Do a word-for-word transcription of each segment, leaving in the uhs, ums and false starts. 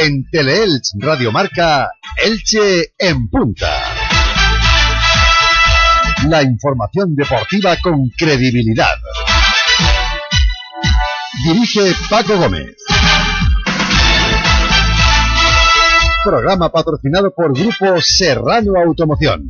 En Teleelch Radio Marca, Elche en punta. La información deportiva con credibilidad. Dirige Paco Gómez. Programa patrocinado por Grupo Serrano Automoción.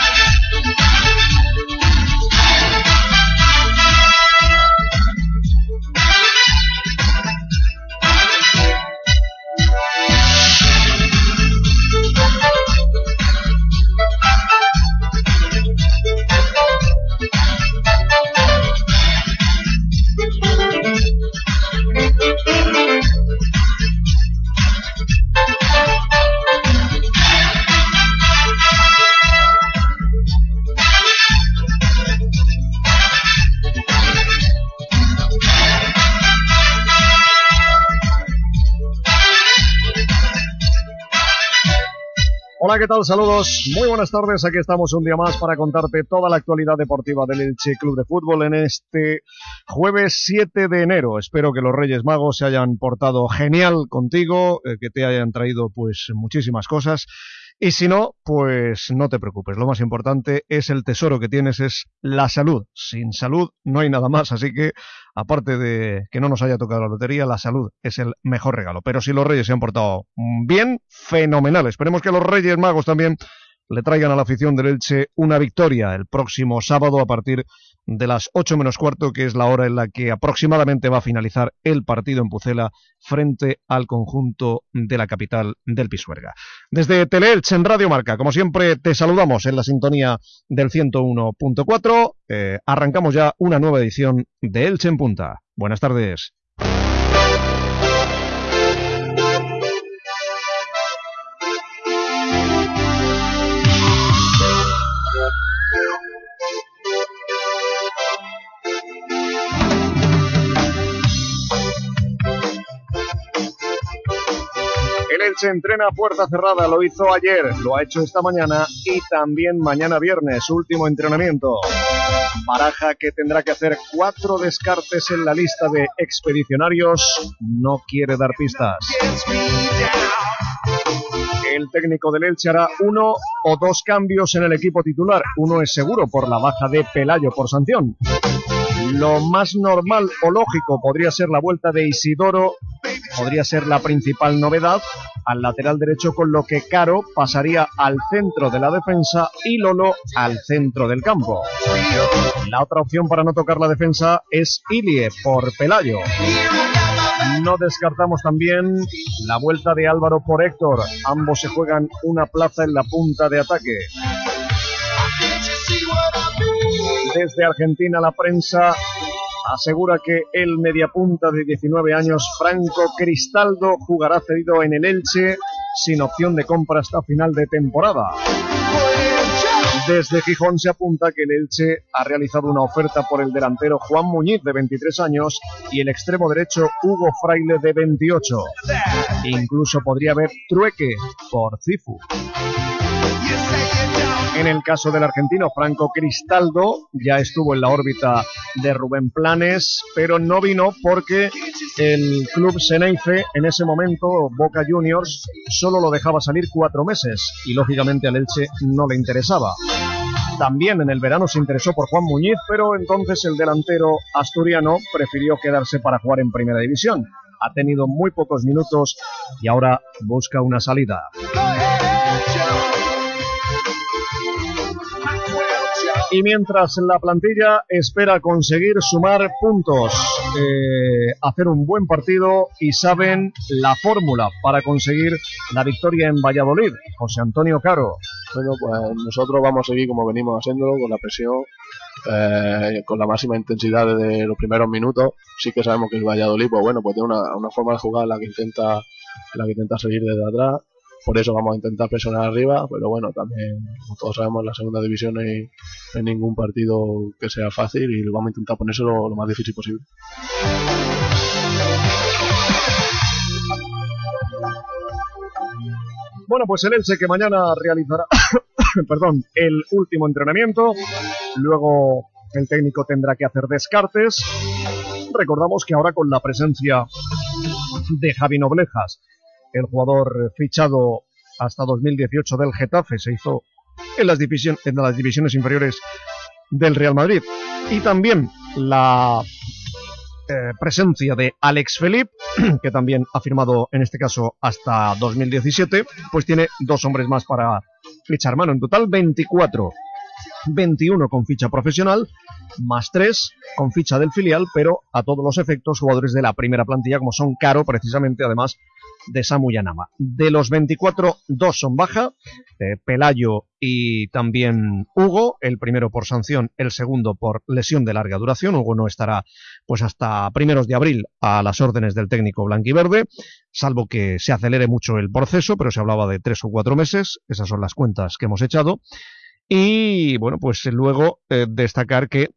Hola, ¿qué tal? Saludos, muy buenas tardes, aquí estamos un día más para contarte toda la actualidad deportiva del Elche Club de Fútbol en este jueves siete de enero. Espero que los Reyes Magos se hayan portado genial contigo, eh, que te hayan traído pues muchísimas cosas. Y si no, pues no te preocupes, lo más importante es el tesoro que tienes, es la salud. Sin salud no hay nada más, así que aparte de que no nos haya tocado la lotería, la salud es el mejor regalo. Pero si los Reyes se han portado bien, fenomenal. Esperemos que los Reyes Magos también le traigan a la afición del Elche una victoria el próximo sábado a partir de las ocho menos cuarto, que es la hora en la que aproximadamente va a finalizar el partido en Pucela frente al conjunto de la capital del Pisuerga. Desde Teleelch en Radio Marca, como siempre, te saludamos en la sintonía del ciento uno punto cuatro. Eh, arrancamos ya una nueva edición de Elche en Punta. Buenas tardes. El Elche entrena a puerta cerrada, lo hizo ayer, lo ha hecho esta mañana y también mañana viernes, último entrenamiento. Baraja, que tendrá que hacer cuatro descartes en la lista de expedicionarios, no quiere dar pistas. El técnico del Elche hará uno o dos cambios en el equipo titular, uno es seguro por la baja de Pelayo por sanción. Lo más normal o lógico podría ser la vuelta de Isidoro, podría ser la principal novedad al lateral derecho, con lo que Caro pasaría al centro de la defensa y Lolo al centro del campo. La otra opción para no tocar la defensa es Ilie por Pelayo. No descartamos también la vuelta de Álvaro por Héctor, ambos se juegan una plaza en la punta de ataque. Desde Argentina la prensa asegura que el mediapunta de diecinueve años, Franco Cristaldo, jugará cedido en el Elche sin opción de compra hasta final de temporada. Desde Gijón se apunta que el Elche ha realizado una oferta por el delantero Juan Muñiz, de veintitrés años, y el extremo derecho Hugo Fraile, de veintiocho. Incluso podría haber trueque por Cifu. En el caso del argentino Franco Cristaldo, ya estuvo en la órbita de Rubén Planes, pero no vino porque el club Xeneize, en ese momento Boca Juniors, solo lo dejaba salir cuatro meses y lógicamente al Elche no le interesaba. También en el verano se interesó por Juan Muñiz, pero entonces el delantero asturiano prefirió quedarse para jugar en Primera División. Ha tenido muy pocos minutos y ahora busca una salida. Y mientras la plantilla espera conseguir sumar puntos, eh, hacer un buen partido, y saben la fórmula para conseguir la victoria en Valladolid. José Antonio Caro. Bueno, pues nosotros vamos a seguir como venimos haciéndolo, con la presión, eh, con la máxima intensidad desde los primeros minutos. Sí que sabemos que el Valladolid, pues bueno, pues tiene una, una forma de jugar en la que intenta, en la que intenta seguir desde atrás. Por eso vamos a intentar presionar arriba, pero bueno, también, como todos sabemos, en la segunda división no hay, no hay ningún partido que sea fácil y vamos a intentar ponérselo lo más difícil posible. Bueno, pues el Elche, que mañana realizará perdón, el último entrenamiento, luego el técnico tendrá que hacer descartes. Recordamos que ahora, con la presencia de Javi Noblejas el jugador fichado hasta dos mil dieciocho del Getafe, se hizo en las, division, en las divisiones inferiores del Real Madrid. Y también la eh, presencia de Alex Felip, que también ha firmado en este caso hasta dos mil diecisiete, pues tiene dos hombres más para fichar mano. En total veinticuatro, veintiuno con ficha profesional, más tres con ficha del filial, pero a todos los efectos jugadores de la primera plantilla, como son Caro, precisamente, además de Samu Yanama. De los veinticuatro, dos son baja, eh, Pelayo y también Hugo, el primero por sanción, el segundo por lesión de larga duración. Hugo no estará pues hasta primeros de abril a las órdenes del técnico blanquiverde, salvo que se acelere mucho el proceso, pero se hablaba de tres o cuatro meses, esas son las cuentas que hemos echado. Y bueno, pues luego eh, destacar que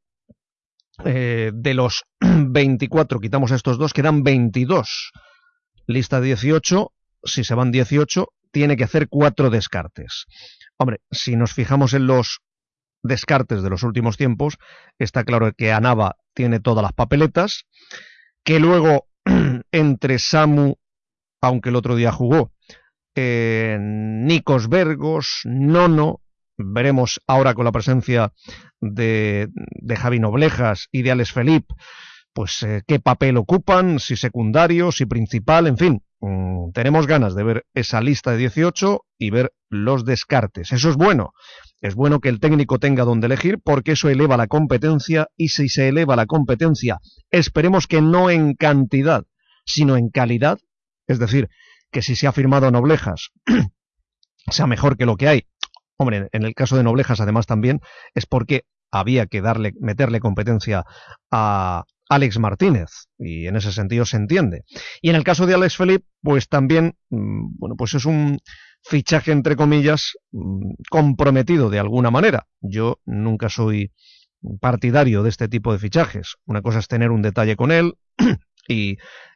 eh, de los veinticuatro quitamos a estos dos, quedan veintidós. Lista dieciocho, si se van dieciocho, tiene que hacer cuatro descartes. Hombre, si nos fijamos en los descartes de los últimos tiempos, está claro que Anava tiene todas las papeletas, que luego entre Samu, aunque el otro día jugó, eh, Nikos Vergos, Nono, veremos ahora con la presencia de, de Javi Noblejas y de Alex Felip, pues eh, qué papel ocupan, si secundario, si principal, en fin. Mmm, tenemos ganas de ver esa lista de dieciocho y ver los descartes. Eso es bueno. Es bueno que el técnico tenga donde elegir, porque eso eleva la competencia, y si se eleva la competencia, esperemos que no en cantidad, sino en calidad. Es decir, que si se ha firmado Noblejas, sea mejor que lo que hay. Hombre, en el caso de Noblejas, además, también es porque había que darle, meterle competencia a Alex Martínez, y en ese sentido se entiende. Y en el caso de Alex Felip, pues también, bueno, pues es un fichaje, entre comillas, comprometido de alguna manera. Yo nunca soy partidario de este tipo de fichajes. Una cosa es tener un detalle con él, y,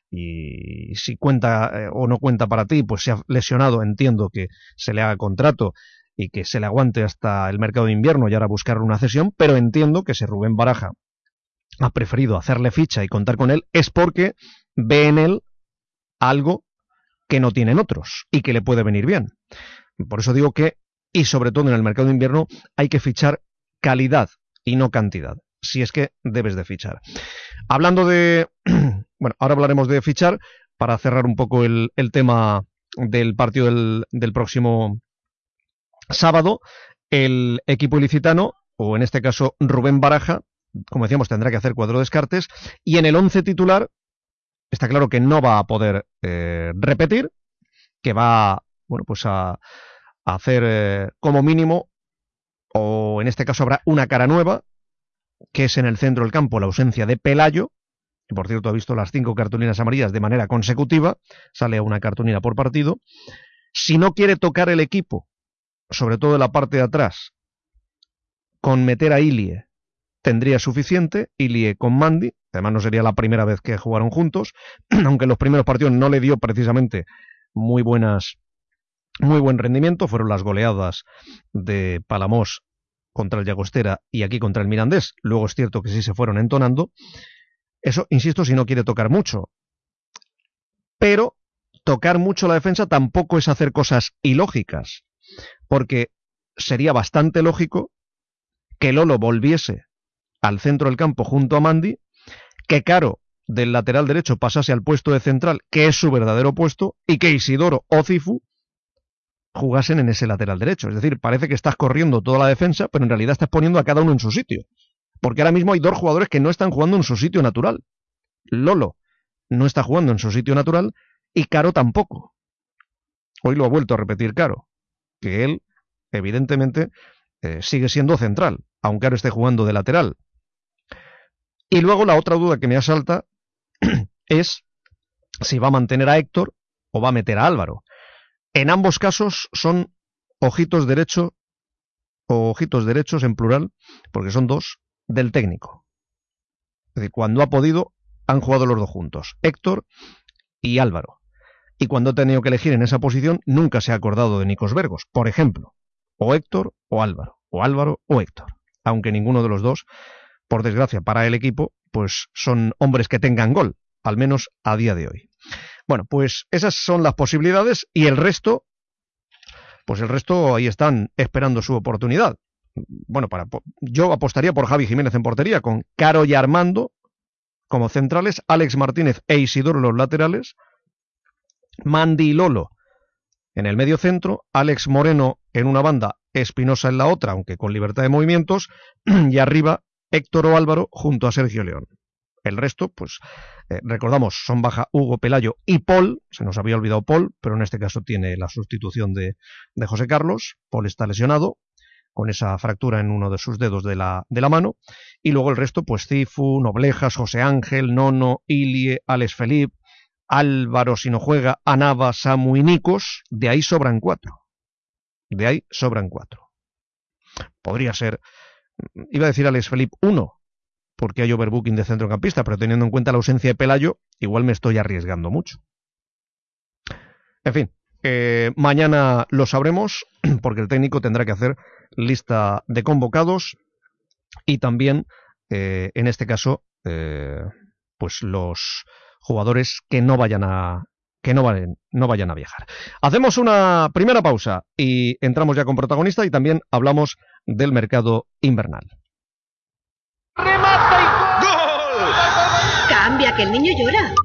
y si cuenta eh, o no cuenta para ti, pues se ha lesionado, entiendo que se le haga contrato y que se le aguante hasta el mercado de invierno y ahora buscar una cesión, pero entiendo que si Rubén Baraja ha preferido hacerle ficha y contar con él, es porque ve en él algo que no tienen otros y que le puede venir bien. Por eso digo que, y sobre todo en el mercado de invierno, hay que fichar calidad y no cantidad, si es que debes de fichar. Hablando de... bueno, ahora hablaremos de fichar, para cerrar un poco el, el tema del partido del, del próximo sábado. El equipo ilicitano, o en este caso Rubén Baraja, como decíamos, tendrá que hacer cuatro descartes, y en el once titular está claro que no va a poder eh, repetir, que va, bueno, pues a, a hacer eh, como mínimo, o en este caso habrá una cara nueva, que es en el centro del campo la ausencia de Pelayo, que por cierto ha visto las cinco cartulinas amarillas de manera consecutiva, sale una cartulina por partido. Si no quiere tocar el equipo, sobre todo en la parte de atrás, con meter a Ilie tendría suficiente. Ilie con Mandi, además no sería la primera vez que jugaron juntos, aunque en los primeros partidos no le dio precisamente muy buenas, muy buen rendimiento. Fueron las goleadas de Palamós contra el Llagostera y aquí contra el Mirandés. Luego es cierto que sí se fueron entonando. Eso, insisto, si no quiere tocar mucho. Pero tocar mucho la defensa tampoco es hacer cosas ilógicas, porque sería bastante lógico que Lolo volviese al centro del campo junto a Mandi, que Caro del lateral derecho pasase al puesto de central, que es su verdadero puesto, y que Isidoro o Cifu jugasen en ese lateral derecho. Es decir, parece que estás corriendo toda la defensa, pero en realidad estás poniendo a cada uno en su sitio, porque ahora mismo hay dos jugadores que no están jugando en su sitio natural. Lolo no está jugando en su sitio natural y Caro tampoco. Hoy lo ha vuelto a repetir Caro, que él evidentemente eh, sigue siendo central, aunque ahora esté jugando de lateral. Y luego la otra duda que me asalta es si va a mantener a Héctor o va a meter a Álvaro. En ambos casos son ojitos derecho o ojitos derechos en plural, porque son dos, del técnico. Es decir, cuando ha podido han jugado los dos juntos, Héctor y Álvaro. Y cuando ha tenido que elegir en esa posición nunca se ha acordado de Nikos Vergos, por ejemplo. O Héctor o Álvaro, o Álvaro o Héctor. Aunque ninguno de los dos, por desgracia para el equipo, pues son hombres que tengan gol, al menos a día de hoy. Bueno, pues esas son las posibilidades y el resto, pues el resto ahí están esperando su oportunidad. Bueno, para yo apostaría por Javi Jiménez en portería, con Caro y Armando como centrales, Alex Martínez e Isidoro los laterales, Mandy y Lolo en el medio centro, Alex Moreno en una banda, Espinosa en la otra, aunque con libertad de movimientos, y arriba Héctor o Álvaro junto a Sergio León. El resto, pues, eh, recordamos, son baja Hugo Pelayo y Paul, se nos había olvidado Paul, pero en este caso tiene la sustitución de, de José Carlos. Paul está lesionado, con esa fractura en uno de sus dedos de la, de la mano, y luego el resto, pues Cifu, Noblejas, José Ángel, Nono, Ilie, Alex Felipe, Álvaro si no juega, Anava, Samu y Nikos. De ahí sobran cuatro. De ahí sobran cuatro. Podría ser, iba a decir Alex Felipe uno, porque hay overbooking de centrocampista, pero teniendo en cuenta la ausencia de Pelayo, igual me estoy arriesgando mucho. En fin, eh, mañana lo sabremos, porque el técnico tendrá que hacer lista de convocados y también, eh, en este caso, eh, pues los jugadores que no vayan a que no vayan, no vayan a viajar. Hacemos una primera pausa y entramos ya con protagonista y también hablamos del mercado invernal. ¡Remate y gol! Cambia, que el niño llora.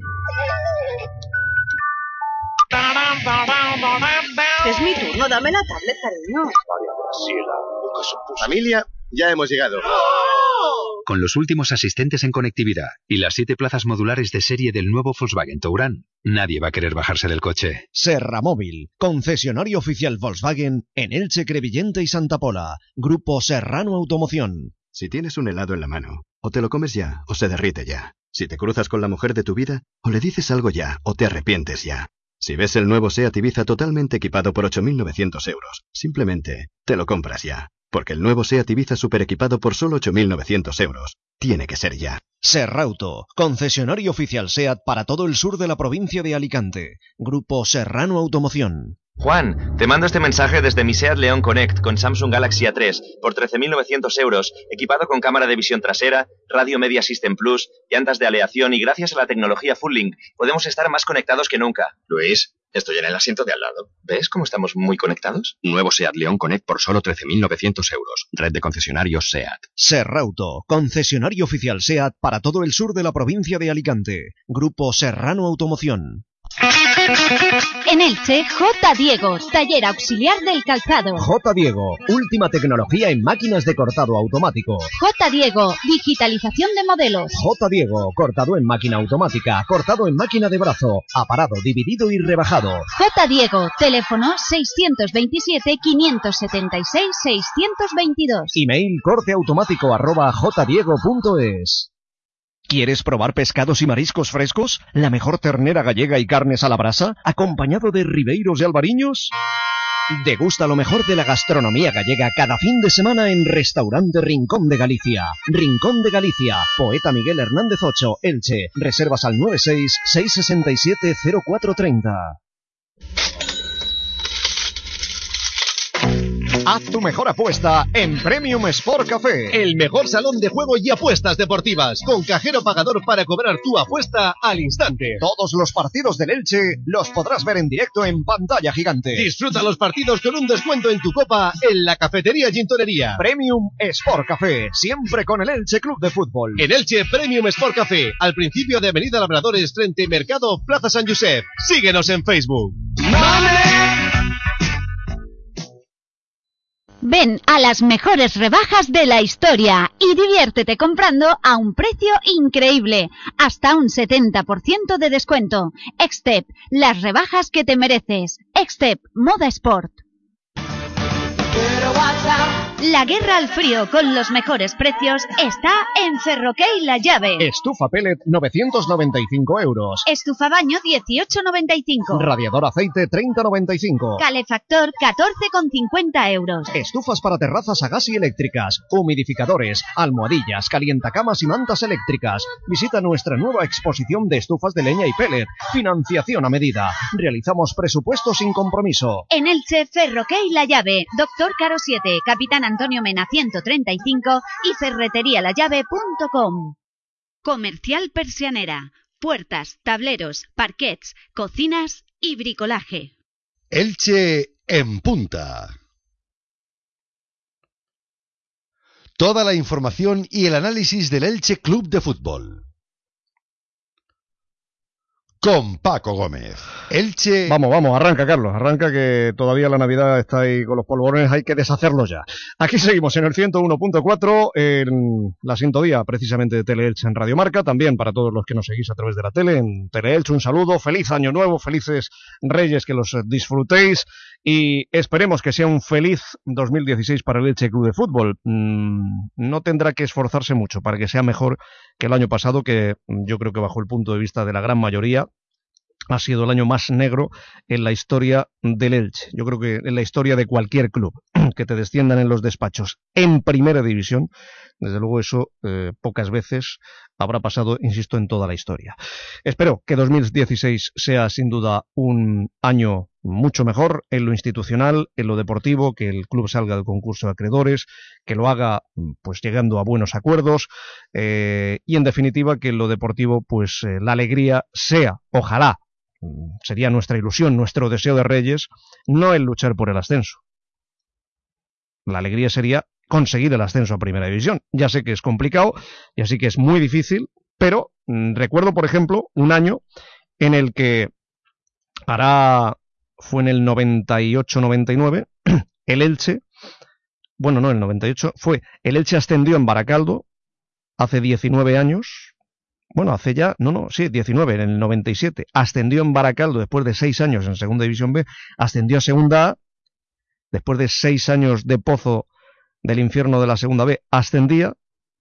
Es mi turno, dame la tablet, cariño. María Graciela, nunca supuso. Familia, ya hemos llegado. Con los últimos asistentes en conectividad y las siete plazas modulares de serie del nuevo Volkswagen Touran, nadie va a querer bajarse del coche. Serramóvil, concesionario oficial Volkswagen en Elche, Crevillente y Santa Pola. Grupo Serrano Automoción. Si tienes un helado en la mano, o te lo comes ya, o se derrite ya. Si te cruzas con la mujer de tu vida, o le dices algo ya, o te arrepientes ya. Si ves el nuevo SEAT Ibiza totalmente equipado por ocho mil novecientos euros, simplemente te lo compras ya. Porque el nuevo SEAT Ibiza super equipado por solo ocho mil novecientos euros tiene que ser ya. Serrauto, concesionario oficial SEAT para todo el sur de la provincia de Alicante. Grupo Serrano Automoción. Juan, te mando este mensaje desde mi SEAT León Connect con Samsung Galaxy A tres por trece mil novecientos euros, equipado con cámara de visión trasera, radio Media System Plus, llantas de aleación y gracias a la tecnología Full Link podemos estar más conectados que nunca. Luis, estoy en el asiento de al lado. ¿Ves cómo estamos muy conectados? Nuevo SEAT León Connect por solo trece mil novecientos euros. Red de concesionarios SEAT. Serrauto, concesionario oficial SEAT para todo el sur de la provincia de Alicante. Grupo Serrano Automoción. En Elche, J. Diego, taller auxiliar del calzado. J. Diego, última tecnología en máquinas de cortado automático. J. Diego, digitalización de modelos. J. Diego, cortado en máquina automática, cortado en máquina de brazo, aparado, dividido y rebajado. J. Diego, teléfono seiscientos veintisiete, quinientos setenta y seis, seiscientos veintidós. Email corteautomático arroba jdiego punto es. ¿Quieres probar pescados y mariscos frescos? ¿La mejor ternera gallega y carnes a la brasa? ¿Acompañado de ribeiros y albariños? Degusta lo mejor de la gastronomía gallega cada fin de semana en Restaurante Rincón de Galicia. Rincón de Galicia, Poeta Miguel Hernández ocho, Elche. Reservas al nueve seis, seis seis siete, cero cuatro tres cero. Haz tu mejor apuesta en Premium Sport Café. El mejor salón de juego y apuestas deportivas, con cajero pagador para cobrar tu apuesta al instante. Todos los partidos del Elche los podrás ver en directo en pantalla gigante. Disfruta los partidos con un descuento en tu copa en la cafetería Gintonería. Premium Sport Café, siempre con el Elche Club de Fútbol. En Elche, Premium Sport Café, al principio de Avenida Labradores, frente Mercado Plaza San Josep. Síguenos en Facebook. ¡Vale! Ven a las mejores rebajas de la historia y diviértete comprando a un precio increíble, hasta un setenta por ciento de descuento. Extep, las rebajas que te mereces. Extep, Moda Sport. La guerra al frío con los mejores precios está en Ferroquey La Llave. Estufa pellet novecientos noventa y cinco euros. Estufa baño dieciocho noventa y cinco. Radiador aceite treinta noventa y cinco. Calefactor catorce cincuenta euros. Estufas para terrazas a gas y eléctricas, humidificadores, almohadillas, calientacamas y mantas eléctricas. Visita nuestra nueva exposición de estufas de leña y pellet. Financiación a medida. Realizamos presupuesto sin compromiso. En Elche, Ferroquey La Llave. Doctor Caro siete, Capitán Antonio Mena ciento treinta y cinco y ferretería la llave punto com. Comercial Persianera. puertas, tableros, parquets, cocinas y bricolaje. Elche en punta. Toda la información y el análisis del Elche Club de Fútbol. Con Paco Gómez. Elche... Vamos, vamos, arranca, Carlos, arranca, que todavía la Navidad está ahí con los polvorones, hay que deshacerlos ya. Aquí seguimos en el ciento uno punto cuatro, en la sintonía precisamente de Teleelche en Radio Marca, también para todos los que nos seguís a través de la tele, en Teleelche, un saludo, feliz año nuevo, felices Reyes, que los disfrutéis, y esperemos que sea un feliz dos mil dieciséis para el Elche Club de Fútbol. Mm, no tendrá que esforzarse mucho para que sea mejor que el año pasado, que yo creo que bajo el punto de vista de la gran mayoría, ha sido el año más negro en la historia del Elche. Yo creo que en la historia de cualquier club que te desciendan en los despachos en primera división, desde luego eso eh, pocas veces habrá pasado, insisto, en toda la historia. Espero que dos mil dieciséis sea sin duda un año mucho mejor en lo institucional, en lo deportivo, que el club salga del concurso de acreedores, que lo haga pues llegando a buenos acuerdos eh, y en definitiva que en lo deportivo pues eh, la alegría sea, ojalá, sería nuestra ilusión, nuestro deseo de Reyes, no el luchar por el ascenso. La alegría sería conseguir el ascenso a Primera División. Ya sé que es complicado, ya sé que es muy difícil, pero mmm, recuerdo, por ejemplo, un año en el que hará, fue en el noventa y ocho noventa y nueve, el Elche, bueno, no, el noventa y ocho, fue, el Elche ascendió en Baracaldo hace diecinueve años. Bueno, hace ya, no, no, sí, diecinueve, en el noventa y siete, ascendió en Baracaldo después de seis años en Segunda División B, ascendió a Segunda A, después de seis años de pozo del infierno de la Segunda B, ascendía,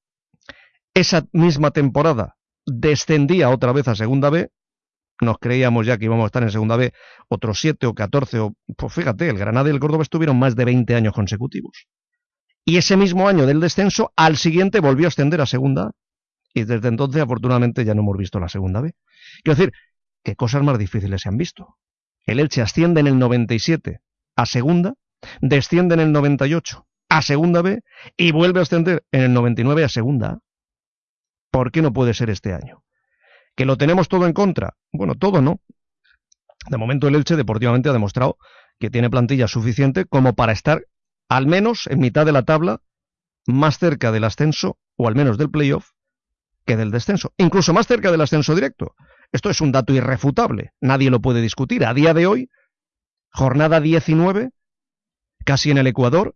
esa misma temporada descendía otra vez a Segunda B, nos creíamos ya que íbamos a estar en Segunda B otros siete o catorce, o, pues fíjate, el Granada y el Córdoba estuvieron más de veinte años consecutivos. Y ese mismo año del descenso, al siguiente volvió a ascender a Segunda A. Y desde entonces, afortunadamente, ya no hemos visto la Segunda B. Quiero decir, que cosas más difíciles se han visto. El Elche asciende en el noventa y siete a Segunda, desciende en el noventa y ocho a Segunda B y vuelve a ascender en el noventa y nueve a Segunda A. ¿Por qué no puede ser este año? ¿Que lo tenemos todo en contra? Bueno, todo no. De momento el Elche deportivamente ha demostrado que tiene plantilla suficiente como para estar al menos en mitad de la tabla, más cerca del ascenso, o al menos del playoff, que del descenso, incluso más cerca del ascenso directo. Esto es un dato irrefutable, nadie lo puede discutir. A día de hoy, jornada diecinueve, casi en el ecuador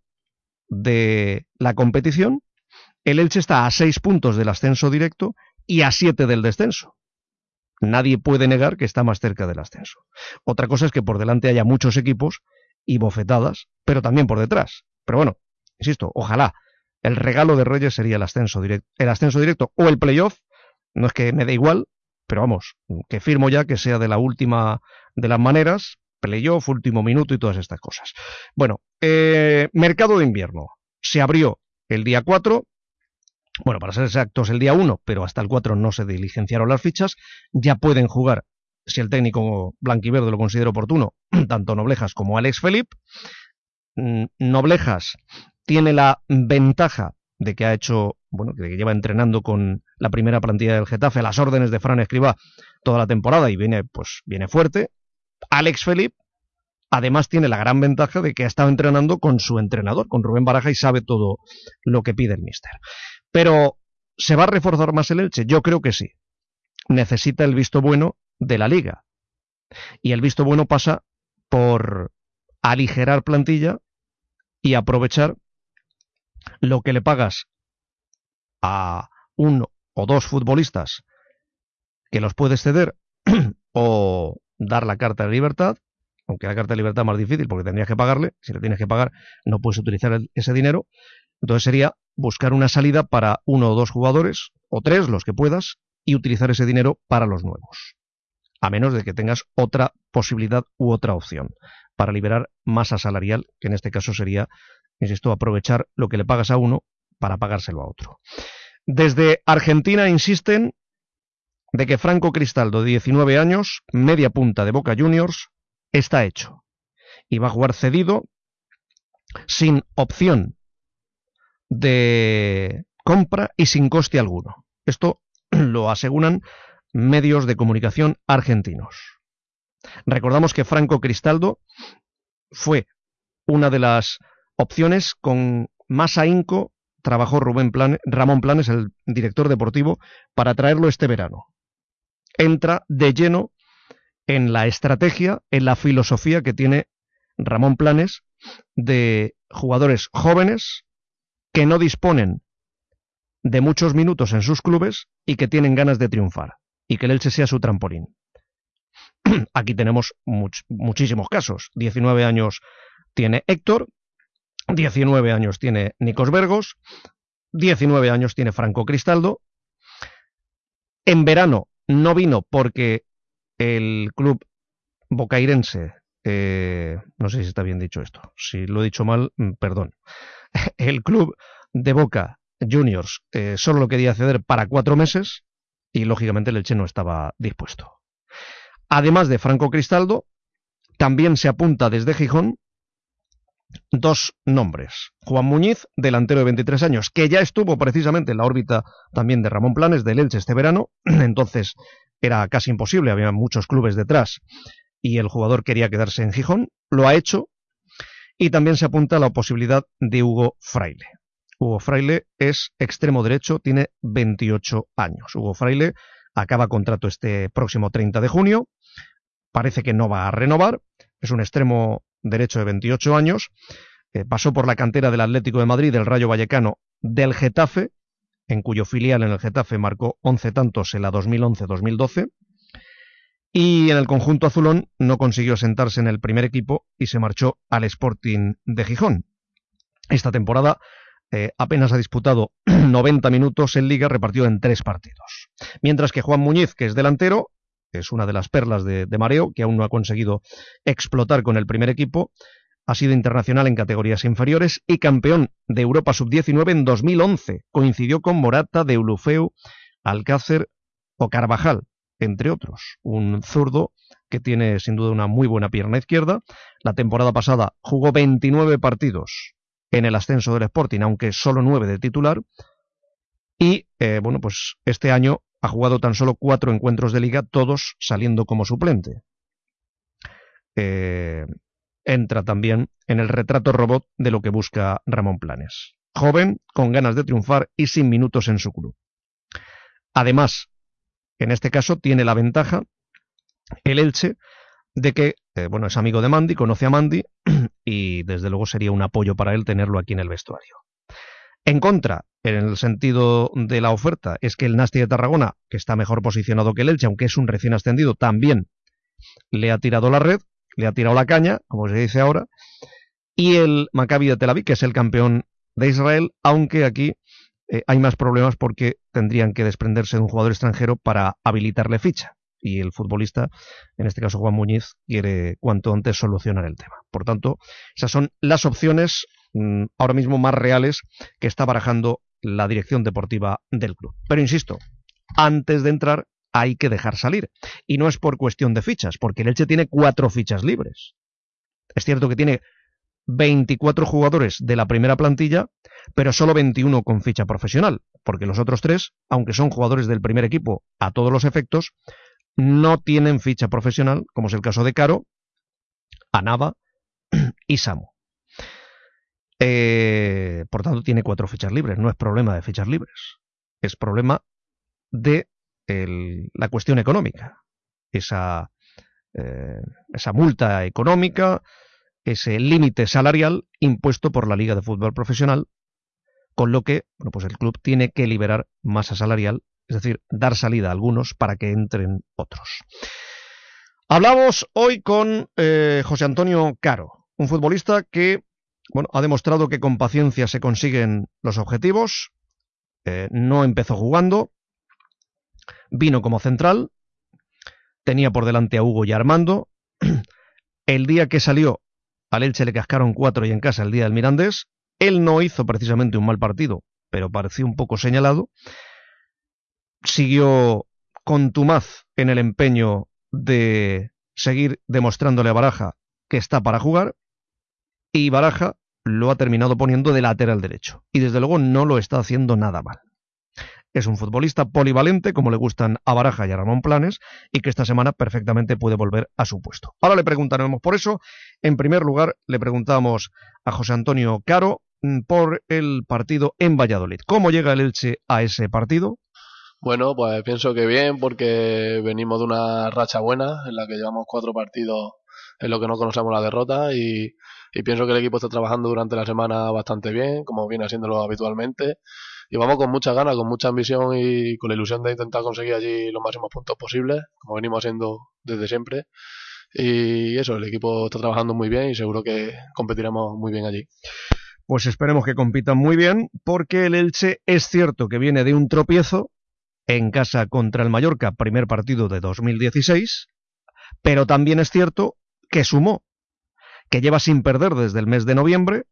de la competición, el Elche está a seis puntos del ascenso directo y a siete del descenso. Nadie puede negar que está más cerca del ascenso. Otra cosa es que por delante haya muchos equipos y bofetadas, pero también por detrás. Pero bueno, insisto, ojalá. El regalo de Reyes sería el ascenso directo, el ascenso directo o el playoff. No es que me dé igual, pero vamos, que firmo ya que sea de la última de las maneras, playoff, último minuto y todas estas cosas. Bueno, eh, mercado de invierno. Se abrió el día cuatro, bueno, para ser exactos el día uno, pero hasta el cuatro no se diligenciaron las fichas. Ya pueden jugar, si el técnico blanquiverde lo considera oportuno, tanto Noblejas como Alex Felip. Noblejas tiene la ventaja de que ha hecho, bueno, que lleva entrenando con la primera plantilla del Getafe a las órdenes de Fran Escribá toda la temporada y viene, pues, viene fuerte. Alex Felip, además, tiene la gran ventaja de que ha estado entrenando con su entrenador, con Rubén Baraja, y sabe todo lo que pide el míster. Pero, ¿se va a reforzar más el Elche? Yo creo que sí. Necesita el visto bueno de la Liga. Y el visto bueno pasa por aligerar plantilla y aprovechar lo que le pagas a uno o dos futbolistas que los puedes ceder o dar la carta de libertad, aunque la carta de libertad es más difícil porque tendrías que pagarle. Si le tienes que pagar no puedes utilizar el, ese dinero. Entonces sería buscar una salida para uno o dos jugadores o tres, los que puedas, y utilizar ese dinero para los nuevos, a menos de que tengas otra posibilidad u otra opción para liberar masa salarial, que en este caso sería, insisto, aprovechar lo que le pagas a uno para pagárselo a otro. Desde Argentina insisten de que Franco Cristaldo, de diecinueve años, media punta de Boca Juniors, está hecho y va a jugar cedido sin opción de compra y sin coste alguno. Esto lo aseguran medios de comunicación argentinos. Recordamos que Franco Cristaldo fue una de las opciones con más ahínco trabajó Rubén Planes, Ramón Planes, el director deportivo, para traerlo este verano. Entra de lleno en la estrategia, en la filosofía que tiene Ramón Planes de jugadores jóvenes que no disponen de muchos minutos en sus clubes y que tienen ganas de triunfar, y que el Elche sea su trampolín. Aquí tenemos much, muchísimos casos. diecinueve años tiene Héctor, diecinueve años tiene Nikos Vergos, diecinueve años tiene Franco Cristaldo. En verano no vino porque el club bocairense, eh, no sé si está bien dicho esto, si lo he dicho mal, perdón, el club de Boca Juniors eh, solo lo quería ceder para cuatro meses y lógicamente el Elche no estaba dispuesto. Además de Franco Cristaldo, también se apunta desde Gijón dos nombres. Juan Muñiz, delantero de veintitrés años, que ya estuvo precisamente en la órbita también de Ramón Planes del Elche este verano, entonces era casi imposible, había muchos clubes detrás y el jugador quería quedarse en Gijón, lo ha hecho, y también se apunta a la posibilidad de Hugo Fraile. Hugo Fraile es extremo derecho, tiene veintiocho años. Hugo Fraile acaba contrato este próximo treinta de junio, parece que no va a renovar, es un extremo derecho de veintiocho años, eh, pasó por la cantera del Atlético de Madrid, del Rayo Vallecano, del Getafe, en cuyo filial en el Getafe marcó once tantos en la dos mil once dos mil doce, y en el conjunto azulón no consiguió sentarse en el primer equipo y se marchó al Sporting de Gijón. Esta temporada eh, apenas ha disputado noventa minutos en Liga, repartido en tres partidos. Mientras que Juan Muñiz, que es delantero, es una de las perlas de, de Mareo, que aún no ha conseguido explotar con el primer equipo, ha sido internacional en categorías inferiores y campeón de Europa sub diecinueve en dos mil once. Coincidió con Morata, Deulofeu, Alcácer o Carvajal, entre otros. Un zurdo que tiene sin duda una muy buena pierna izquierda. La temporada pasada jugó veintinueve partidos en el ascenso del Sporting, aunque solo nueve de titular. Y, eh, bueno, pues este año ha jugado tan solo cuatro encuentros de Liga, todos saliendo como suplente. Eh, entra también en el retrato robot de lo que busca Ramón Planes. Joven, con ganas de triunfar y sin minutos en su club. Además, en este caso tiene la ventaja el Elche de que, eh, bueno, es amigo de Mandi, conoce a Mandi y desde luego sería un apoyo para él tenerlo aquí en el vestuario. En contra, en el sentido de la oferta, es que el Nasti de Tarragona, que está mejor posicionado que el Elche, aunque es un recién ascendido, también le ha tirado la red, le ha tirado la caña, como se dice ahora, y el Maccabi de Tel Aviv, que es el campeón de Israel, aunque aquí eh, hay más problemas porque tendrían que desprenderse de un jugador extranjero para habilitarle ficha, y el futbolista, en este caso Juan Muñiz, quiere cuanto antes solucionar el tema. Por tanto, esas son las opciones mmm, ahora mismo más reales que está barajando la dirección deportiva del club. Pero insisto, antes de entrar hay que dejar salir. Y no es por cuestión de fichas, porque el Elche tiene cuatro fichas libres. Es cierto que tiene veinticuatro jugadores de la primera plantilla, pero solo veintiuno con ficha profesional, porque los otros tres, aunque son jugadores del primer equipo a todos los efectos, no tienen ficha profesional, como es el caso de Caro, Anaba y Samu. Eh, por tanto, tiene cuatro fichas libres. No es problema de fichas libres, es problema de el, la cuestión económica. Esa, eh, esa multa económica, ese límite salarial impuesto por la Liga de Fútbol Profesional, con lo que bueno, pues el club tiene que liberar masa salarial, es decir, dar salida a algunos para que entren otros. Hablamos hoy con eh, José Antonio Caro, un futbolista que bueno, ha demostrado que con paciencia se consiguen los objetivos. Eh, no empezó jugando, vino como central, tenía por delante a Hugo y a Armando. El día que salió, al Elche le cascaron cuatro y en casa el día del Mirandés. Él no hizo precisamente un mal partido, pero pareció un poco señalado. Siguió contumaz en el empeño de seguir demostrándole a Baraja que está para jugar, y Baraja lo ha terminado poniendo de lateral derecho, y desde luego no lo está haciendo nada mal. es un futbolista polivalente, como le gustan a Baraja y a Ramón Planes, y que esta semana perfectamente puede volver a su puesto. Ahora le preguntaremos por eso. En primer lugar, le preguntamos a José Antonio Caro por el partido en Valladolid. ¿Cómo llega el Elche a ese partido? Bueno, pues pienso que bien, porque venimos de una racha buena en la que llevamos cuatro partidos en lo que no conocemos la derrota y, y pienso que el equipo está trabajando durante la semana bastante bien, como viene haciéndolo habitualmente. Y vamos con muchas ganas, con mucha ambición y con la ilusión de intentar conseguir allí los máximos puntos posibles, como venimos haciendo desde siempre. Y eso, el equipo está trabajando muy bien y seguro que competiremos muy bien allí. Pues esperemos que compitan muy bien, porque el Elche es cierto que viene de un tropiezo en casa contra el Mallorca, primer partido de dos mil dieciséis, pero también es cierto que sumó, que lleva sin perder desde el mes de noviembre,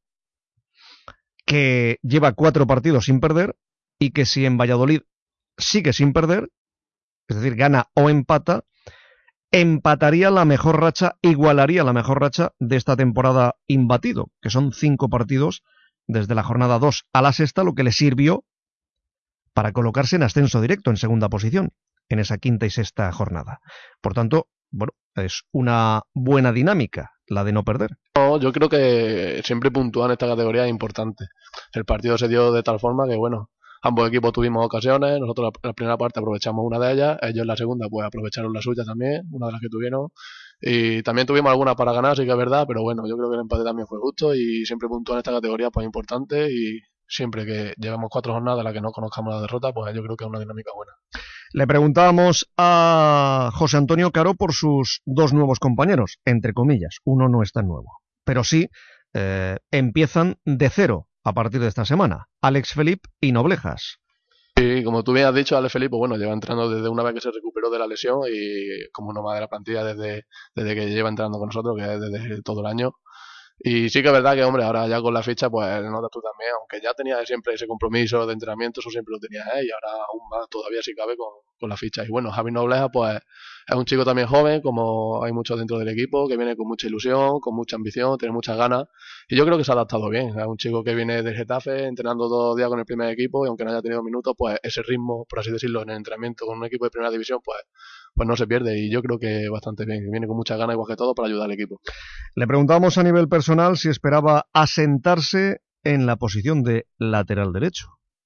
que lleva cuatro partidos sin perder y que si en Valladolid sigue sin perder, es decir, gana o empata, empataría la mejor racha, igualaría la mejor racha de esta temporada imbatido, que son cinco partidos desde la jornada dos a la sexta, lo que le sirvió para colocarse en ascenso directo, en segunda posición, en esa quinta y sexta jornada. Por tanto, bueno, es una buena dinámica la de no perder. No, yo creo que siempre puntuar en esta categoría es importante. El partido se dio de tal forma que, bueno, ambos equipos tuvimos ocasiones, nosotros la, la primera parte aprovechamos una de ellas, ellos la segunda pues aprovecharon la suya también, una de las que tuvieron, y también tuvimos algunas para ganar, sí que es verdad, pero bueno, yo creo que el empate también fue justo y siempre puntuar en esta categoría pues es importante y siempre que llevamos cuatro jornadas en las que no conozcamos la derrota, pues yo creo que es una dinámica buena. Le preguntábamos a José Antonio Caro por sus dos nuevos compañeros, entre comillas, uno no es tan nuevo, pero sí eh, empiezan de cero a partir de esta semana, Alex Felip y Noblejas. Sí, como tú bien has dicho, Alex Felip, pues bueno, lleva entrando desde una vez que se recuperó de la lesión y como uno más de la plantilla desde, desde que lleva entrando con nosotros, que es desde todo el año. Y sí que es verdad que, hombre, ahora ya con la ficha, pues notas tú también, aunque ya tenía siempre ese compromiso de entrenamiento, eso siempre lo tenía él, y ahora aún más todavía si cabe con, con la ficha. Y bueno, Javi Nobleja, pues es un chico también joven, como hay muchos dentro del equipo, que viene con mucha ilusión, con mucha ambición, tiene muchas ganas, y yo creo que se ha adaptado bien. Es un chico que viene del Getafe, entrenando todos los días con el primer equipo, y aunque no haya tenido minutos, pues ese ritmo, por así decirlo, en el entrenamiento con un equipo de primera división, pues pues no se pierde y yo creo que bastante bien, que viene con muchas ganas igual que todo para ayudar al equipo. Le preguntábamos a nivel personal si esperaba asentarse en la posición de lateral derecho,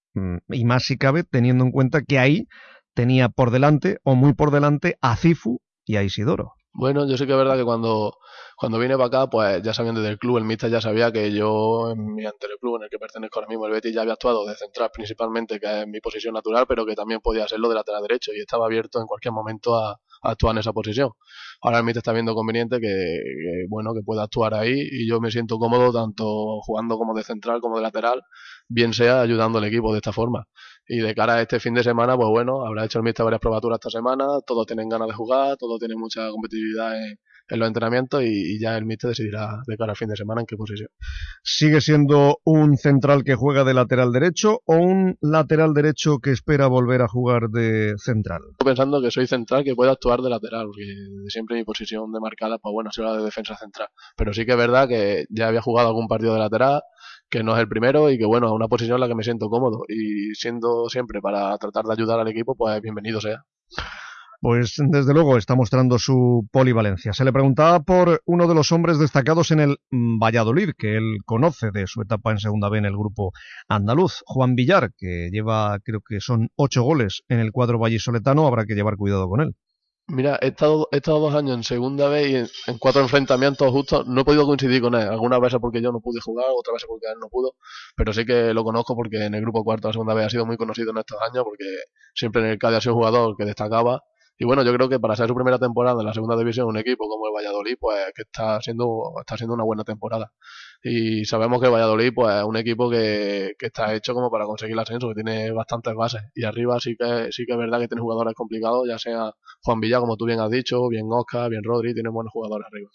y más si cabe teniendo en cuenta que ahí tenía por delante o muy por delante a Cifu y a Isidoro. Bueno, yo sí que es verdad que cuando, cuando vine para acá, pues ya sabían desde el club, el míster ya sabía que yo en mi anterior club en el que pertenezco ahora mismo, el Betis, ya había actuado de central principalmente, que es mi posición natural, pero que también podía hacerlo de lateral derecho y estaba abierto en cualquier momento a, a actuar en esa posición. Ahora el míster está viendo conveniente que, que, bueno, que pueda actuar ahí y yo me siento cómodo tanto jugando como de central como de lateral, bien sea ayudando al equipo de esta forma. Y de cara a este fin de semana, pues bueno, habrá hecho el míster varias probaturas esta semana, todos tienen ganas de jugar, todos tienen mucha competitividad en, en los entrenamientos y, y ya el míster decidirá de cara al fin de semana en qué posición. ¿Sigue siendo un central que juega de lateral derecho o un lateral derecho que espera volver a jugar de central? Estoy pensando que soy central que puede actuar de lateral, porque de siempre mi posición de marcada, pues bueno, ha sido la de defensa central. Pero sí que es verdad que ya había jugado algún partido de lateral, que no es el primero y que bueno, es una posición en la que me siento cómodo y siendo siempre para tratar de ayudar al equipo, pues bienvenido sea. Pues desde luego está mostrando su polivalencia. Se le preguntaba por uno de los hombres destacados en el Valladolid, que él conoce de su etapa en Segunda B en el grupo andaluz, Juan Villar, que lleva, creo que son ocho goles en el cuadro vallisoletano, habrá que llevar cuidado con él. Mira, he estado, he estado dos años en Segunda B y en, en cuatro enfrentamientos justos no he podido coincidir con él. Algunas veces porque yo no pude jugar, otras veces porque él no pudo, pero sí que lo conozco porque en el grupo cuarto de la Segunda B ha sido muy conocido en estos años porque siempre en el Cádiz ha sido jugador que destacaba. Y bueno, yo creo que para ser su primera temporada en la segunda división, un equipo como el Valladolid, pues que está siendo, está siendo una buena temporada. Y sabemos que el Valladolid, pues es un equipo que, que está hecho como para conseguir el ascenso, que tiene bastantes bases. Y arriba sí que, sí que es verdad que tiene jugadores complicados, ya sea Juan Villar, como tú bien has dicho, bien Oscar, bien Rodri, tiene buenos jugadores arriba.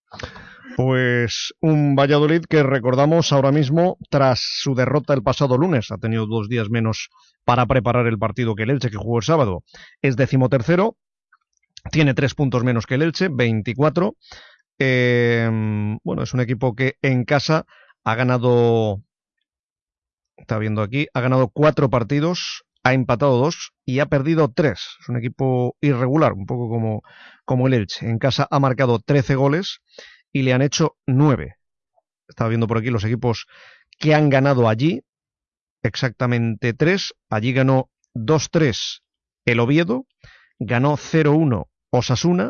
Pues un Valladolid que recordamos ahora mismo tras su derrota el pasado lunes, ha tenido dos días menos para preparar el partido que el Elche, que jugó el sábado, es decimotercero, tiene tres puntos menos que el Elche, veinticuatro. Eh, bueno, es un equipo que en casa ha ganado, está viendo aquí, ha ganado cuatro partidos, ha empatado dos y ha perdido tres. Es un equipo irregular, un poco como, como el Elche. En casa ha marcado trece goles y le han hecho nueve. Estaba viendo por aquí los equipos que han ganado allí, exactamente tres. Allí ganó dos tres el Oviedo, ganó cero uno Osasuna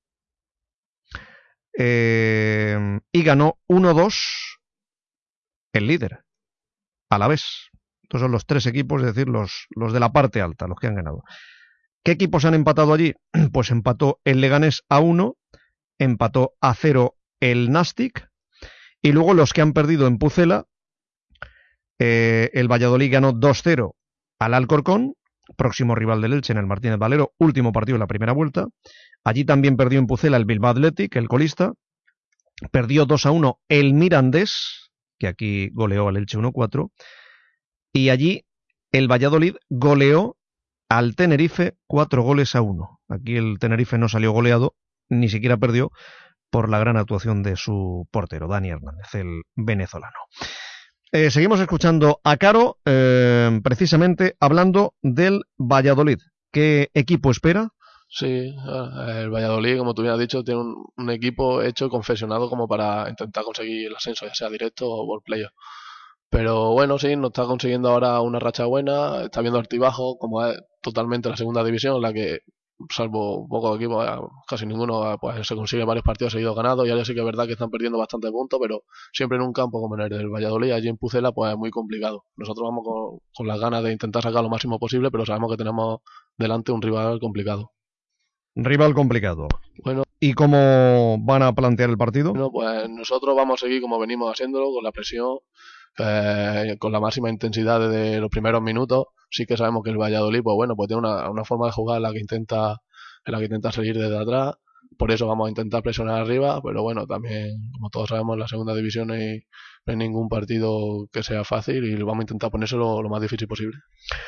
eh, y ganó uno dos el líder, Alavés. Estos son los tres equipos, es decir, los, los de la parte alta, los que han ganado. ¿Qué equipos han empatado allí? Pues empató el Leganés a uno, empató a cero el Nastic, y luego los que han perdido en Pucela, eh, el Valladolid ganó dos cero al Alcorcón, próximo rival del Elche en el Martínez Valero, último partido de la primera vuelta. Allí también perdió en Pucela el Bilbao Athletic, el colista. Perdió dos a uno el Mirandés, que aquí goleó al Elche uno cuatro. Y allí el Valladolid goleó al Tenerife cuatro goles a uno. Aquí el Tenerife no salió goleado, ni siquiera perdió, por la gran actuación de su portero, Dani Hernández, el venezolano. Eh, seguimos escuchando a Caro, eh, precisamente hablando del Valladolid. ¿Qué equipo espera? Sí, el Valladolid, como tú bien has dicho, tiene un, un equipo hecho, confeccionado como para intentar conseguir el ascenso, ya sea directo o por playoff. Pero bueno, sí, nos está consiguiendo ahora una racha buena, está viendo altibajo, como es totalmente la segunda división, en la que, salvo pocos equipos, casi ninguno, pues se consigue varios partidos seguidos ganados, y ahora sí que es verdad que están perdiendo bastante puntos, pero siempre en un campo como en el del Valladolid, allí en Pucela, pues es muy complicado. Nosotros vamos con, con las ganas de intentar sacar lo máximo posible, pero sabemos que tenemos delante un rival complicado. Rival complicado. Bueno, ¿y cómo van a plantear el partido? Bueno, pues nosotros vamos a seguir como venimos haciéndolo, con la presión, eh, con la máxima intensidad desde los primeros minutos. Sí que sabemos que el Valladolid, pues bueno, pues tiene una, una forma de jugar en la que intenta, en la que intenta salir desde atrás. Por eso vamos a intentar presionar arriba, pero bueno, también, como todos sabemos, en la segunda división no hay, no hay ningún partido que sea fácil, y vamos a intentar ponérselo lo más difícil posible.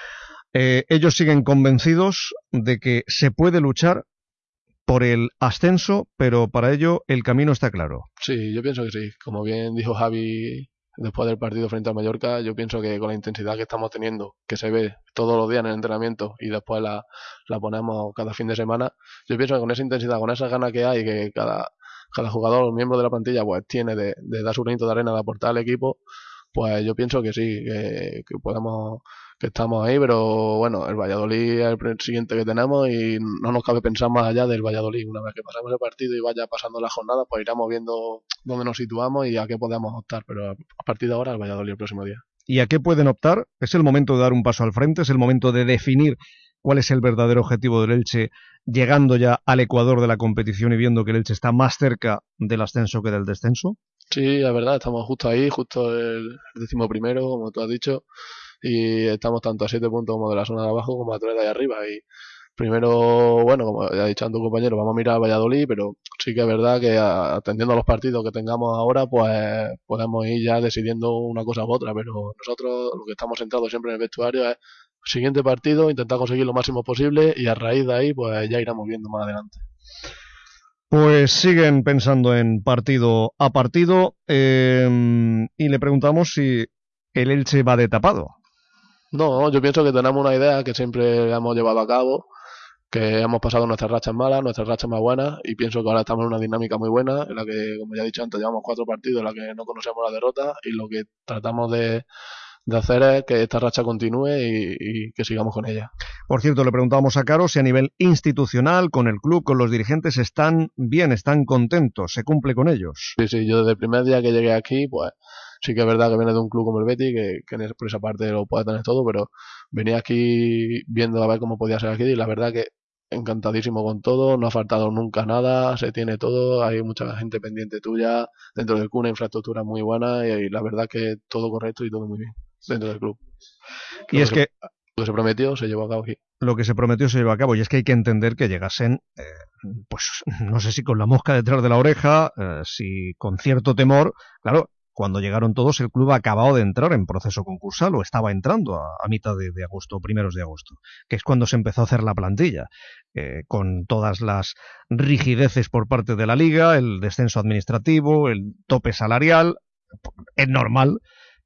Eh, ellos siguen convencidos de que se puede luchar por el ascenso, pero para ello el camino está claro. Sí, yo pienso que sí. Como bien dijo Javi después del partido frente al Mallorca, yo pienso que con la intensidad que estamos teniendo, que se ve todos los días en el entrenamiento y después la, la ponemos cada fin de semana, yo pienso que con esa intensidad, con esas ganas que hay, que cada, cada jugador, miembro de la plantilla, pues tiene de, de dar su granito de arena, de aportar al equipo, pues yo pienso que sí, que, que podemos, que estamos ahí, pero bueno, el Valladolid es el siguiente que tenemos y no nos cabe pensar más allá del Valladolid. Una vez que pasamos el partido y vaya pasando la jornada, pues iremos viendo dónde nos situamos y a qué podemos optar, pero a partir de ahora el Valladolid el próximo día. ¿Y a qué pueden optar? Es el momento de dar un paso al frente, es el momento de definir cuál es el verdadero objetivo del Elche, llegando ya al ecuador de la competición y viendo que el Elche está más cerca del ascenso que del descenso. Sí, la verdad, estamos justo ahí, justo el décimo primero, como tú has dicho, y estamos tanto a siete puntos como de la zona de abajo como a tres de ahí arriba. Y primero, bueno, como ya ha dicho tu compañero, vamos a mirar a Valladolid, pero sí que es verdad que atendiendo a los partidos que tengamos ahora, pues podemos ir ya decidiendo una cosa u otra, pero nosotros lo que estamos centrados siempre en el vestuario es siguiente partido, intentar conseguir lo máximo posible, y a raíz de ahí pues ya iremos viendo más adelante. Pues siguen pensando en partido a partido, eh, y le preguntamos si el Elche va de tapado. No, yo pienso que tenemos una idea que siempre hemos llevado a cabo, que hemos pasado nuestras rachas malas, nuestras rachas más buenas, y pienso que ahora estamos en una dinámica muy buena, en la que, como ya he dicho antes, llevamos cuatro partidos en la que no conocemos la derrota, y lo que tratamos de, de hacer es que esta racha continúe y, y que sigamos con ella. Por cierto, le preguntábamos a Caro si a nivel institucional, con el club, con los dirigentes, están bien, están contentos, se cumple con ellos. Sí, sí, yo desde el primer día que llegué aquí, pues sí que es verdad que viene de un club como el Betis, que, que por esa parte lo puede tener todo, pero venía aquí viendo a ver cómo podía ser aquí, y la verdad que encantadísimo con todo, no ha faltado nunca nada, se tiene todo, hay mucha gente pendiente tuya, dentro del club una infraestructura muy buena, y, y la verdad que todo correcto y todo muy bien dentro del club. Y lo es que, que lo que se prometió se llevó a cabo aquí. Lo que se prometió se llevó a cabo, y es que hay que entender que llegasen, eh, pues no sé si con la mosca detrás de la oreja, eh, si con cierto temor. Claro, cuando llegaron todos, el club ha acabado de entrar en proceso concursal, o estaba entrando a, a mitad de, de agosto, primeros de agosto, que es cuando se empezó a hacer la plantilla, eh, con todas las rigideces por parte de la liga, el descenso administrativo, el tope salarial. Es normal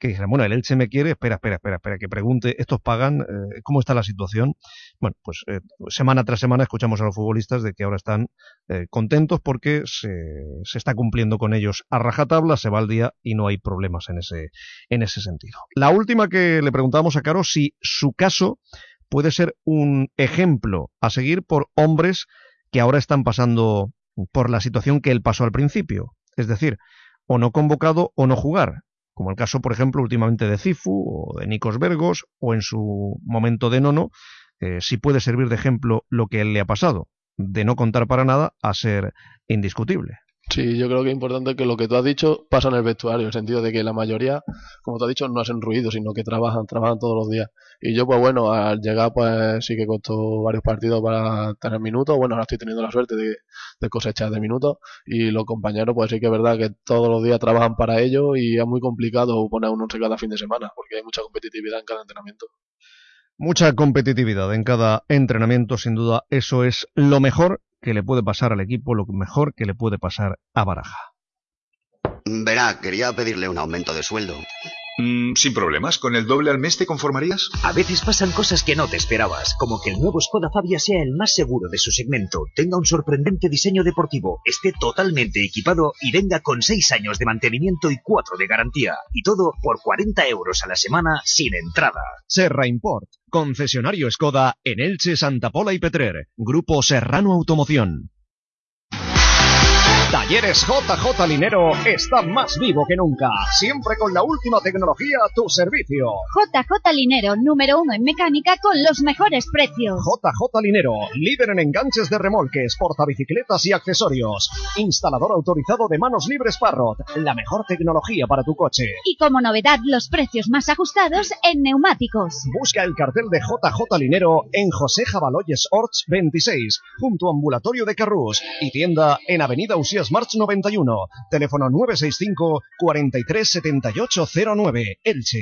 que dijeran, bueno, el Elche me quiere, espera, espera, espera, espera, que pregunte, ¿estos pagan? Eh, ¿Cómo está la situación? Bueno, pues eh, semana tras semana escuchamos a los futbolistas de que ahora están eh, contentos porque se, se está cumpliendo con ellos a rajatabla, se va al día y no hay problemas en ese, en ese sentido. La última que le preguntábamos a Caro, si su caso puede ser un ejemplo a seguir por hombres que ahora están pasando por la situación que él pasó al principio. Es decir, o no convocado o no jugar. Como el caso, por ejemplo, últimamente de Cifu o de Nikos Vergos o en su momento de Nono, eh, si puede servir de ejemplo lo que él le ha pasado, de no contar para nada a ser indiscutible. Sí, yo creo que es importante que lo que tú has dicho pasa en el vestuario, en el sentido de que la mayoría, como tú has dicho, no hacen ruido, sino que trabajan, trabajan todos los días. Y yo, pues bueno, al llegar, pues sí que costó varios partidos para tener minutos. Bueno, ahora estoy teniendo la suerte de, de cosechar de minutos. Y los compañeros, pues sí que es verdad que todos los días trabajan para ello y es muy complicado poner un once cada fin de semana, porque hay mucha competitividad en cada entrenamiento. Mucha competitividad en cada entrenamiento, sin duda, eso es lo mejor que le puede pasar al equipo, lo mejor que le puede pasar a Baraja. Verá, quería pedirle un aumento de sueldo. Mm, sin problemas, ¿con el doble al mes te conformarías? A veces pasan cosas que no te esperabas, como que el nuevo Skoda Fabia sea el más seguro de su segmento, tenga un sorprendente diseño deportivo, esté totalmente equipado y venga con seis años de mantenimiento y cuatro de garantía. Y todo por cuarenta euros a la semana sin entrada. Serra Import, concesionario Skoda en Elche, Santa Pola y Petrer. Grupo Serrano Automoción. Talleres J J Linero está más vivo que nunca, siempre con la última tecnología a tu servicio. J J Linero, número uno en mecánica con los mejores precios. J J Linero, líder en enganches de remolques, portabicicletas y accesorios. Instalador autorizado de manos libres Parrot, la mejor tecnología para tu coche. Y como novedad, los precios más ajustados en neumáticos. Busca el cartel de J J Linero en José Jabaloyes Orts veintiséis, junto a Ambulatorio de Carrús, y tienda en Avenida Usías March noventa y uno, teléfono nueve seis cinco, cuarenta y tres, setenta y ocho cero nueve, Elche.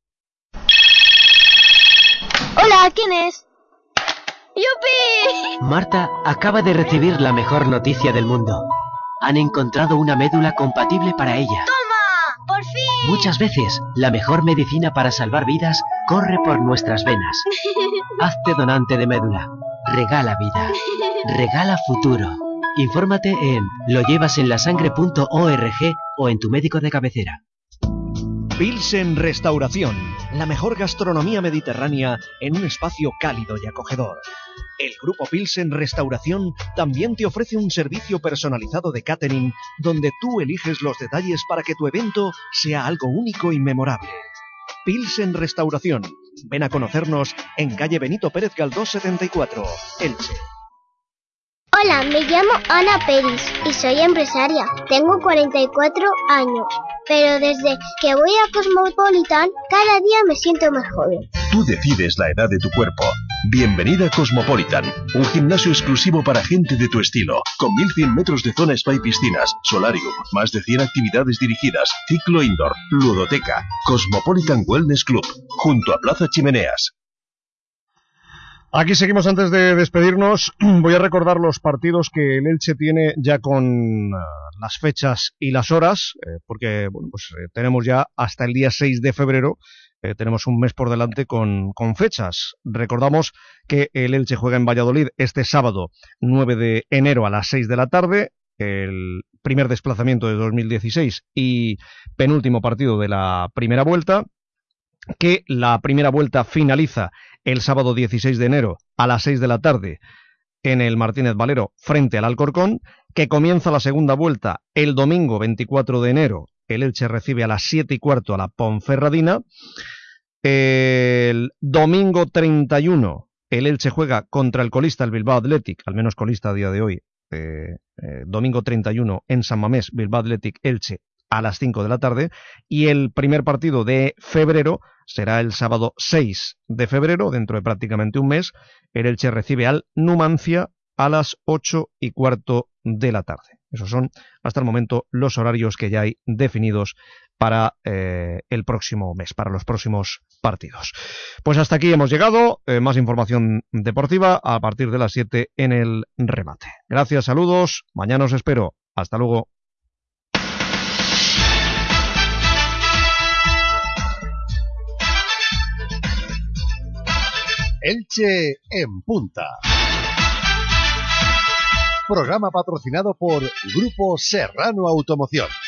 Hola, ¿quién es? ¡Yupi! Marta acaba de recibir la mejor noticia del mundo. Han encontrado una médula compatible para ella. ¡Toma! ¡Por fin! Muchas veces, la mejor medicina para salvar vidas corre por nuestras venas. Hazte donante de médula. Regala vida. Regala futuro. Infórmate en lo llevas en la sangre punto org o en tu médico de cabecera. Pilsen Restauración, la mejor gastronomía mediterránea en un espacio cálido y acogedor. El grupo Pilsen Restauración también te ofrece un servicio personalizado de catering donde tú eliges los detalles para que tu evento sea algo único y memorable. Pilsen Restauración. Ven a conocernos en calle Benito Pérez Galdós setenta y cuatro, Elche. Hola, me llamo Ana Peris y soy empresaria. Tengo cuarenta y cuatro años, pero desde que voy a Cosmopolitan, cada día me siento más joven. Tú decides la edad de tu cuerpo. Bienvenida a Cosmopolitan, un gimnasio exclusivo para gente de tu estilo, con mil cien metros de zona spa y piscinas, solarium, más de cien actividades dirigidas, ciclo indoor, ludoteca. Cosmopolitan Wellness Club, junto a Plaza Chimeneas. Aquí seguimos. Antes de despedirnos, voy a recordar los partidos que el Elche tiene ya con uh, las fechas y las horas, eh, porque bueno, pues eh, tenemos ya hasta el día seis de febrero, eh, tenemos un mes por delante con, con fechas. Recordamos que el Elche juega en Valladolid este sábado nueve de enero a las seis de la tarde, el primer desplazamiento de dos mil dieciséis y penúltimo partido de la primera vuelta, que la primera vuelta finaliza el sábado dieciséis de enero a las seis de la tarde en el Martínez Valero frente al Alcorcón, que comienza la segunda vuelta el domingo veinticuatro de enero, el Elche recibe a las siete y cuarto a la Ponferradina, el domingo treinta y uno el Elche juega contra el colista, el Bilbao Athletic, al menos colista a día de hoy, eh, eh, domingo treinta y uno en San Mamés, Bilbao Athletic Elche a las cinco de la tarde, y el primer partido de febrero será el sábado seis de febrero, dentro de prácticamente un mes. El Elche recibe al Numancia a las ocho y cuarto de la tarde. Esos son, hasta el momento, los horarios que ya hay definidos para eh, el próximo mes, para los próximos partidos. Pues hasta aquí hemos llegado. Eh, más información deportiva a partir de las siete en el remate. Gracias, saludos. Mañana os espero. Hasta luego. Elche en punta. Programa patrocinado por Grupo Serrano Automoción.